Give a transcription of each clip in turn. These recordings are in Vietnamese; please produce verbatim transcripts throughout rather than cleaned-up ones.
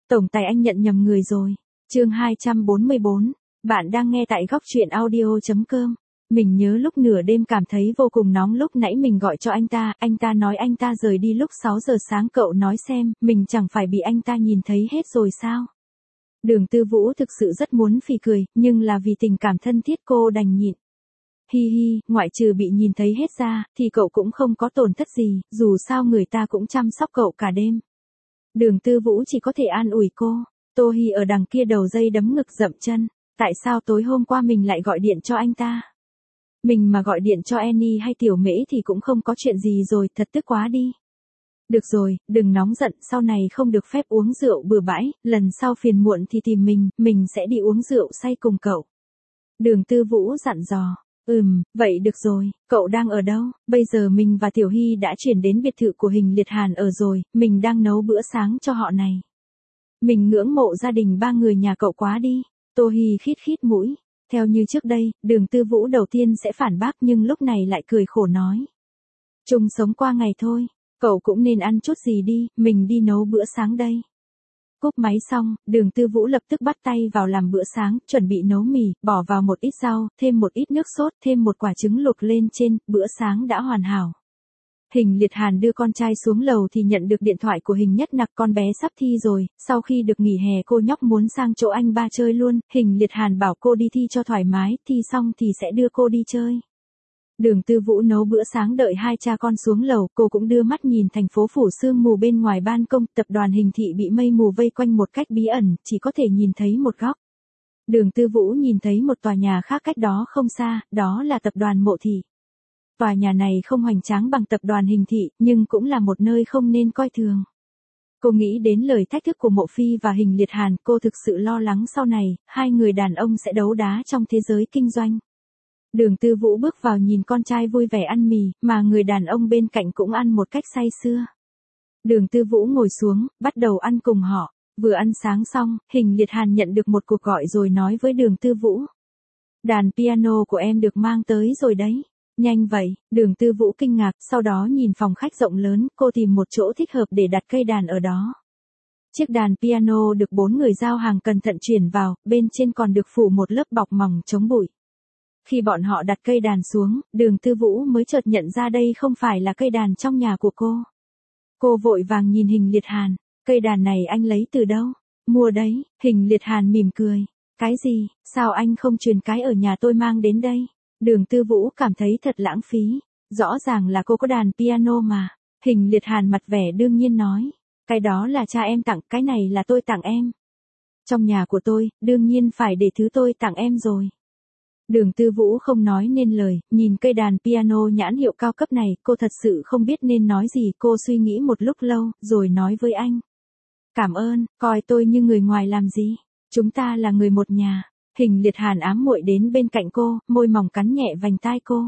Tổng tài anh nhận nhầm người rồi. Chương hai trăm bốn mươi bốn. Bạn đang nghe tại góc truyện audio chấm com. Mình nhớ lúc nửa đêm cảm thấy vô cùng nóng lúc nãy mình gọi cho anh ta, anh ta nói anh ta rời đi lúc sáu giờ sáng, cậu nói xem, mình chẳng phải bị anh ta nhìn thấy hết rồi sao? Đường Tư Vũ thực sự rất muốn phì cười, nhưng là vì tình cảm thân thiết cô đành nhịn. Hi hi, ngoại trừ bị nhìn thấy hết ra, thì cậu cũng không có tổn thất gì, dù sao người ta cũng chăm sóc cậu cả đêm. Đường Tư Vũ chỉ có thể an ủi cô. Tô Hi ở đằng kia đầu dây đấm ngực dậm chân. Tại sao tối hôm qua mình lại gọi điện cho anh ta? Mình mà gọi điện cho Annie hay Tiểu Mễ thì cũng không có chuyện gì rồi, thật tức quá đi. Được rồi, đừng nóng giận, sau này không được phép uống rượu bừa bãi, lần sau phiền muộn thì tìm mình, mình sẽ đi uống rượu say cùng cậu. Đường Tư Vũ dặn dò. Ừm, vậy được rồi, cậu đang ở đâu? Bây giờ mình và Tiểu Hy đã chuyển đến biệt thự của Hình Liệt Hàn ở rồi, mình đang nấu bữa sáng cho họ này. Mình ngưỡng mộ gia đình ba người nhà cậu quá đi. Tô Hy khít khít mũi. Theo như trước đây, Đường Tư Vũ đầu tiên sẽ phản bác nhưng lúc này lại cười khổ nói. Chung sống qua ngày thôi, cậu cũng nên ăn chút gì đi, mình đi nấu bữa sáng đây. Cúp máy xong, Đường Tư Vũ lập tức bắt tay vào làm bữa sáng, chuẩn bị nấu mì, bỏ vào một ít rau, thêm một ít nước sốt, thêm một quả trứng luộc lên trên, bữa sáng đã hoàn hảo. Hình Liệt Hàn đưa con trai xuống lầu thì nhận được điện thoại của Hình Nhất Nặc, con bé sắp thi rồi, sau khi được nghỉ hè cô nhóc muốn sang chỗ anh ba chơi luôn, Hình Liệt Hàn bảo cô đi thi cho thoải mái, thi xong thì sẽ đưa cô đi chơi. Đường Tư Vũ nấu bữa sáng đợi hai cha con xuống lầu, cô cũng đưa mắt nhìn thành phố phủ sương mù bên ngoài ban công, tập đoàn Hình Thị bị mây mù vây quanh một cách bí ẩn, chỉ có thể nhìn thấy một góc. Đường Tư Vũ nhìn thấy một tòa nhà khác cách đó không xa, đó là tập đoàn Mộ Thị. Tòa nhà này không hoành tráng bằng tập đoàn Hình Thị, nhưng cũng là một nơi không nên coi thường. Cô nghĩ đến lời thách thức của Mộ Phi và Hình Liệt Hàn, cô thực sự lo lắng sau này, hai người đàn ông sẽ đấu đá trong thế giới kinh doanh. Đường Tư Vũ bước vào nhìn con trai vui vẻ ăn mì, mà người đàn ông bên cạnh cũng ăn một cách say sưa. Đường Tư Vũ ngồi xuống, bắt đầu ăn cùng họ. Vừa ăn sáng xong, Hình Liệt Hàn nhận được một cuộc gọi rồi nói với Đường Tư Vũ. Đàn piano của em được mang tới rồi đấy. Nhanh vậy, Đường Tư Vũ kinh ngạc, sau đó nhìn phòng khách rộng lớn, cô tìm một chỗ thích hợp để đặt cây đàn ở đó. Chiếc đàn piano được bốn người giao hàng cẩn thận chuyển vào, bên trên còn được phủ một lớp bọc mỏng chống bụi. Khi bọn họ đặt cây đàn xuống, Đường Tư Vũ mới chợt nhận ra đây không phải là cây đàn trong nhà của cô. Cô vội vàng nhìn Hình Liệt Hàn, cây đàn này anh lấy từ đâu? Mua đấy, Hình Liệt Hàn mỉm cười. Cái gì, sao anh không truyền cái ở nhà tôi mang đến đây? Đường Tư Vũ cảm thấy thật lãng phí, rõ ràng là cô có đàn piano mà. Hình Liệt Hàn mặt vẻ đương nhiên nói, cái đó là cha em tặng, cái này là tôi tặng em. Trong nhà của tôi, đương nhiên phải để thứ tôi tặng em rồi. Đường Tư Vũ không nói nên lời, nhìn cây đàn piano nhãn hiệu cao cấp này, cô thật sự không biết nên nói gì, cô suy nghĩ một lúc lâu, rồi nói với anh. Cảm ơn, coi tôi như người ngoài làm gì, chúng ta là người một nhà. Hình Liệt Hàn ám muội đến bên cạnh cô, môi mỏng cắn nhẹ vành tai cô.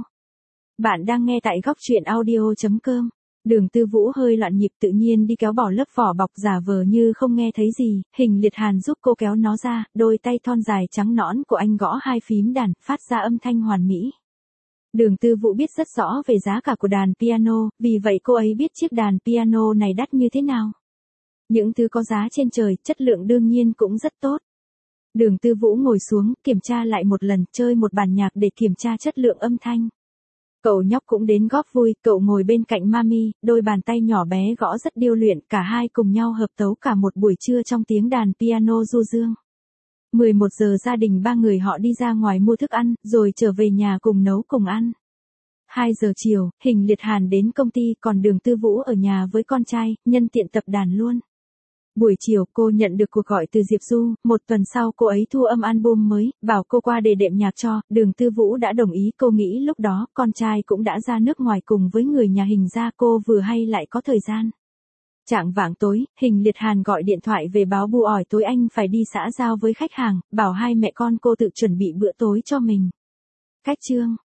Bạn đang nghe tại góc truyện audio chấm com. Đường Tư Vũ hơi loạn nhịp tự nhiên đi kéo bỏ lớp vỏ bọc giả vờ như không nghe thấy gì, Hình Liệt Hàn giúp cô kéo nó ra, đôi tay thon dài trắng nõn của anh gõ hai phím đàn, phát ra âm thanh hoàn mỹ. Đường Tư Vũ biết rất rõ về giá cả của đàn piano, vì vậy cô ấy biết chiếc đàn piano này đắt như thế nào. Những thứ có giá trên trời, chất lượng đương nhiên cũng rất tốt. Đường Tư Vũ ngồi xuống, kiểm tra lại một lần, chơi một bản nhạc để kiểm tra chất lượng âm thanh. Cậu nhóc cũng đến góp vui, cậu ngồi bên cạnh Mami, đôi bàn tay nhỏ bé gõ rất điêu luyện, cả hai cùng nhau hợp tấu cả một buổi trưa trong tiếng đàn piano du dương. mười một giờ gia đình ba người họ đi ra ngoài mua thức ăn, rồi trở về nhà cùng nấu cùng ăn. hai giờ chiều, Hình Liệt Hàn đến công ty, còn Đường Tư Vũ ở nhà với con trai, nhân tiện tập đàn luôn. Buổi chiều cô nhận được cuộc gọi từ Diệp Du, một tuần sau cô ấy thu âm album mới, bảo cô qua để đệm nhạc cho, Đường Tư Vũ đã đồng ý, cô nghĩ lúc đó con trai cũng đã ra nước ngoài cùng với người nhà Hình ra, cô vừa hay lại có thời gian. Chạng vạng tối, Hình Liệt Hàn gọi điện thoại về báo bu ỏi tối anh phải đi xã giao với khách hàng, bảo hai mẹ con cô tự chuẩn bị bữa tối cho mình. Cách chương.